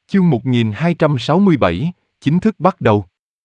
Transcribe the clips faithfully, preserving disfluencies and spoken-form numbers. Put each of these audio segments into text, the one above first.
Chương một nghìn hai trăm sáu mươi bảy, chính thức bắt đầu.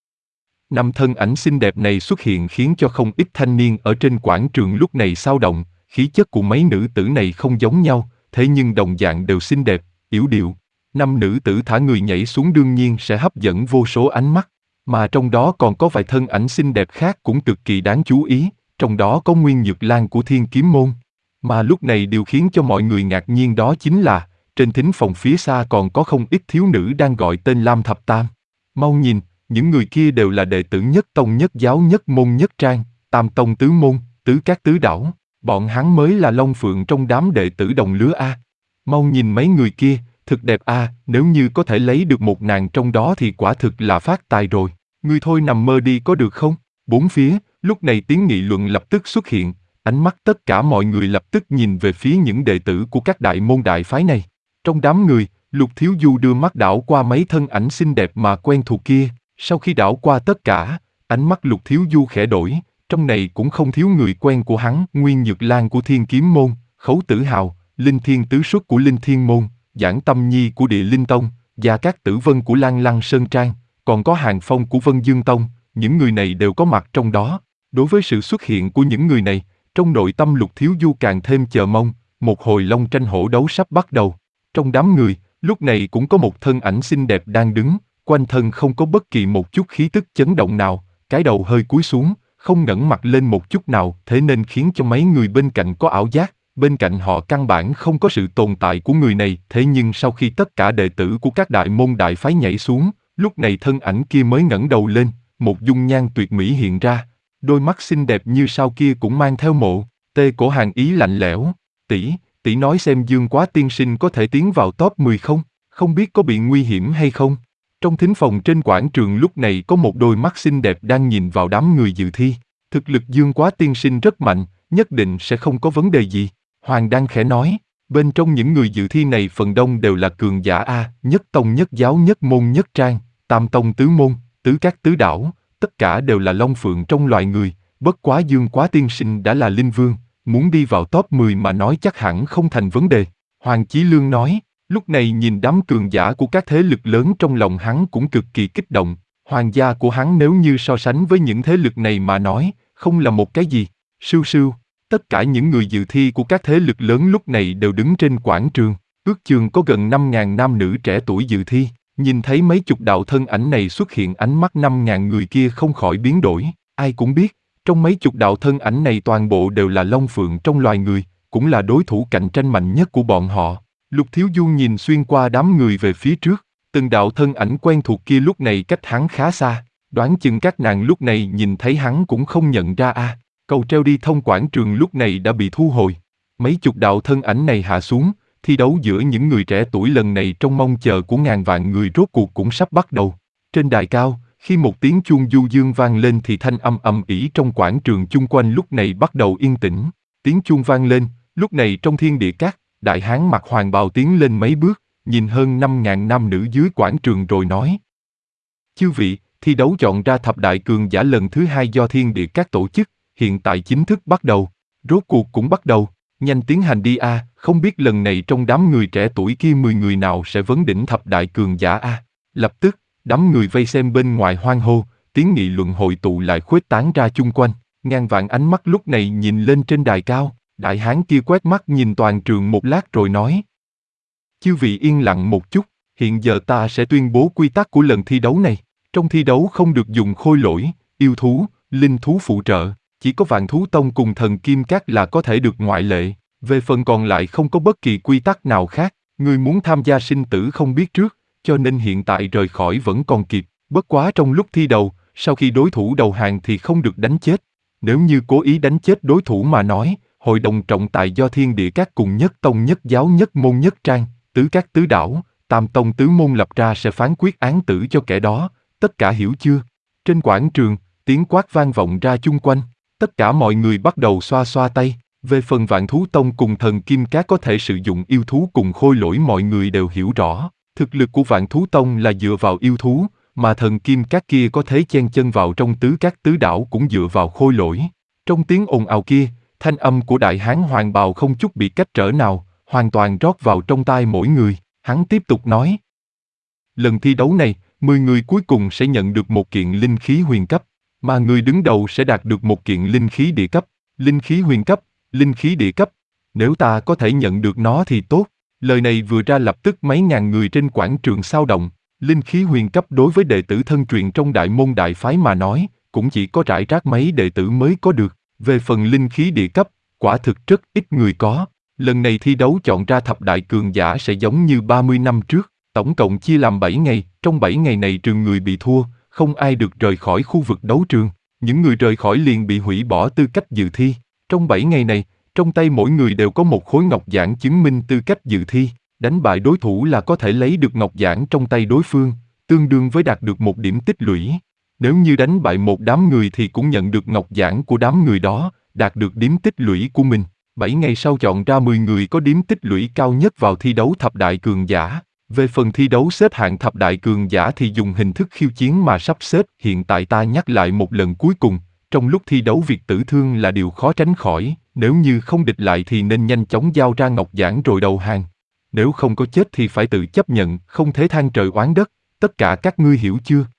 Năm thân ảnh xinh đẹp này xuất hiện khiến cho không ít thanh niên ở trên quảng trường lúc này xao động, khí chất của mấy nữ tử này không giống nhau, thế nhưng đồng dạng đều xinh đẹp, yểu điệu. Năm nữ tử thả người nhảy xuống đương nhiên sẽ hấp dẫn vô số ánh mắt, mà trong đó còn có vài thân ảnh xinh đẹp khác cũng cực kỳ đáng chú ý, trong đó có Nguyên Nhược Lan của Thiên Kiếm Môn. Mà lúc này điều khiến cho mọi người ngạc nhiên đó chính là, trên thính phòng phía xa còn có không ít thiếu nữ đang gọi tên Lam Thập Tam. Mau nhìn, những người kia đều là đệ tử Nhất Tông Nhất Giáo Nhất Môn Nhất Trang, Tam Tông Tứ Môn, Tứ Các Tứ Đảo. Bọn hắn mới là Long Phượng trong đám đệ tử đồng lứa a. Mau nhìn mấy người kia, thực đẹp a, nếu như có thể lấy được một nàng trong đó thì quả thực là phát tài rồi. Ngươi thôi nằm mơ đi có được không? Bốn phía, lúc này tiếng nghị luận lập tức xuất hiện, ánh mắt tất cả mọi người lập tức nhìn về phía những đệ tử của các đại môn đại phái này. Trong đám người, Lục Thiếu Du đưa mắt đảo qua mấy thân ảnh xinh đẹp mà quen thuộc kia, sau khi đảo qua tất cả, ánh mắt Lục Thiếu Du khẽ đổi, trong này cũng không thiếu người quen của hắn, Nguyên Nhược Lan của Thiên Kiếm Môn, Khấu Tử Hào, Linh Thiên Tứ Xuất của Linh Thiên Môn, Giảng Tâm Nhi của Địa Linh Tông, Gia Cát Tử Vân của Lan Lăng Sơn Trang, còn có Hàng Phong của Vân Dương Tông, những người này đều có mặt trong đó. Đối với sự xuất hiện của những người này, trong nội tâm Lục Thiếu Du càng thêm chờ mong, một hồi long tranh hổ đấu sắp bắt đầu. Trong đám người, lúc này cũng có một thân ảnh xinh đẹp đang đứng, quanh thân không có bất kỳ một chút khí tức chấn động nào, cái đầu hơi cúi xuống, không ngẩng mặt lên một chút nào, thế nên khiến cho mấy người bên cạnh có ảo giác, bên cạnh họ căn bản không có sự tồn tại của người này. Thế nhưng sau khi tất cả đệ tử của các đại môn đại phái nhảy xuống, lúc này thân ảnh kia mới ngẩng đầu lên, một dung nhan tuyệt mỹ hiện ra, đôi mắt xinh đẹp như sao kia cũng mang theo mộ, tê cổ hàng ý lạnh lẽo. Tỷ, tỷ nói xem Dương Quá tiên sinh có thể tiến vào top mười không? Không biết có bị nguy hiểm hay không? Trong thính phòng trên quảng trường lúc này có một đôi mắt xinh đẹp đang nhìn vào đám người dự thi. Thực lực Dương Quá tiên sinh rất mạnh, nhất định sẽ không có vấn đề gì. Hoàng Đăng khẽ nói, bên trong những người dự thi này phần đông đều là cường giả A, Nhất Tông Nhất Giáo Nhất Môn Nhất Trang, Tam Tông Tứ Môn, Tứ Các Tứ Đảo, tất cả đều là Long Phượng trong loài người, bất quá Dương Quá tiên sinh đã là Linh Vương, muốn đi vào top mười mà nói chắc hẳn không thành vấn đề. Hoàng Chí Lương nói, lúc này nhìn đám cường giả của các thế lực lớn trong lòng hắn cũng cực kỳ kích động, hoàng gia của hắn nếu như so sánh với những thế lực này mà nói, không là một cái gì. Sưu sưu, tất cả những người dự thi của các thế lực lớn lúc này đều đứng trên quảng trường, ước chừng có gần năm ngàn nam nữ trẻ tuổi dự thi, nhìn thấy mấy chục đạo thân ảnh này xuất hiện ánh mắt năm ngàn người kia không khỏi biến đổi, ai cũng biết, trong mấy chục đạo thân ảnh này toàn bộ đều là Long Phượng trong loài người, cũng là đối thủ cạnh tranh mạnh nhất của bọn họ. Lục Thiếu Du nhìn xuyên qua đám người về phía trước, từng đạo thân ảnh quen thuộc kia lúc này cách hắn khá xa, đoán chừng các nàng lúc này nhìn thấy hắn cũng không nhận ra a. À, cầu treo đi thông quảng trường lúc này đã bị thu hồi. Mấy chục đạo thân ảnh này hạ xuống, thi đấu giữa những người trẻ tuổi lần này trong mong chờ của ngàn vạn người rốt cuộc cũng sắp bắt đầu. Trên đài cao, khi một tiếng chuông du dương vang lên thì thanh âm ầm ĩ trong quảng trường chung quanh lúc này bắt đầu yên tĩnh. Tiếng chuông vang lên, lúc này trong thiên địa các, đại hán mặc hoàng bào tiến lên mấy bước, nhìn hơn năm ngàn nam nữ dưới quảng trường rồi nói. Chư vị, thi đấu chọn ra thập đại cường giả lần thứ hai do thiên địa các tổ chức, hiện tại chính thức bắt đầu. Rốt cuộc cũng bắt đầu, nhanh tiến hành đi a, à, không biết lần này trong đám người trẻ tuổi kia mười người nào sẽ vấn đỉnh thập đại cường giả a. À. Lập tức, đám người vây xem bên ngoài hoan hô, tiếng nghị luận hội tụ lại khuếch tán ra chung quanh, ngàn vạn ánh mắt lúc này nhìn lên trên đài cao, đại hán kia quét mắt nhìn toàn trường một lát rồi nói. Chư vị yên lặng một chút, hiện giờ ta sẽ tuyên bố quy tắc của lần thi đấu này, trong thi đấu không được dùng khôi lỗi, yêu thú, linh thú phụ trợ, chỉ có Vạn Thú Tông cùng Thần Kim Các là có thể được ngoại lệ, về phần còn lại không có bất kỳ quy tắc nào khác, người muốn tham gia sinh tử không biết trước, cho nên hiện tại rời khỏi vẫn còn kịp, bất quá trong lúc thi đấu, sau khi đối thủ đầu hàng thì không được đánh chết, nếu như cố ý đánh chết đối thủ mà nói, hội đồng trọng tài do thiên địa các cùng Nhất Tông Nhất Giáo Nhất Môn Nhất Trang, Tứ Các Tứ Đảo, Tam Tông Tứ Môn lập ra sẽ phán quyết án tử cho kẻ đó, tất cả hiểu chưa? Trên quảng trường, tiếng quát vang vọng ra chung quanh, tất cả mọi người bắt đầu xoa xoa tay, về phần Vạn Thú Tông cùng Thần Kim Các có thể sử dụng yêu thú cùng khôi lỗi mọi người đều hiểu rõ, thực lực của Vạn Thú Tông là dựa vào yêu thú, mà Thần Kim Các kia có thể chen chân vào trong Tứ Các Tứ Đảo cũng dựa vào khôi lỗi. Trong tiếng ồn ào kia, thanh âm của đại hán hoàng bào không chút bị cách trở nào, hoàn toàn rót vào trong tai mỗi người, hắn tiếp tục nói. Lần thi đấu này, mười người cuối cùng sẽ nhận được một kiện linh khí huyền cấp, mà người đứng đầu sẽ đạt được một kiện linh khí địa cấp. Linh khí huyền cấp, linh khí địa cấp. Nếu ta có thể nhận được nó thì tốt. Lời này vừa ra lập tức mấy ngàn người trên quảng trường xao động. Linh khí huyền cấp đối với đệ tử thân truyền trong đại môn đại phái mà nói, cũng chỉ có rải rác mấy đệ tử mới có được. Về phần linh khí địa cấp, quả thực rất ít người có. Lần này thi đấu chọn ra thập đại cường giả sẽ giống như ba mươi năm trước, tổng cộng chia làm bảy ngày, trong bảy ngày này trừ người bị thua, không ai được rời khỏi khu vực đấu trường. Những người rời khỏi liền bị hủy bỏ tư cách dự thi. Trong bảy ngày này, trong tay mỗi người đều có một khối ngọc giản chứng minh tư cách dự thi. Đánh bại đối thủ là có thể lấy được ngọc giản trong tay đối phương, tương đương với đạt được một điểm tích lũy. Nếu như đánh bại một đám người thì cũng nhận được ngọc giản của đám người đó, đạt được điểm tích lũy của mình. Bảy ngày sau chọn ra mười người có điểm tích lũy cao nhất vào thi đấu thập đại cường giả. Về phần thi đấu xếp hạng thập đại cường giả thì dùng hình thức khiêu chiến mà sắp xếp. Hiện tại ta nhắc lại một lần cuối cùng, trong lúc thi đấu việc tử thương là điều khó tránh khỏi, nếu như không địch lại thì nên nhanh chóng giao ra ngọc giản rồi đầu hàng. Nếu không có chết thì phải tự chấp nhận, không thể than trời oán đất, tất cả các ngươi hiểu chưa?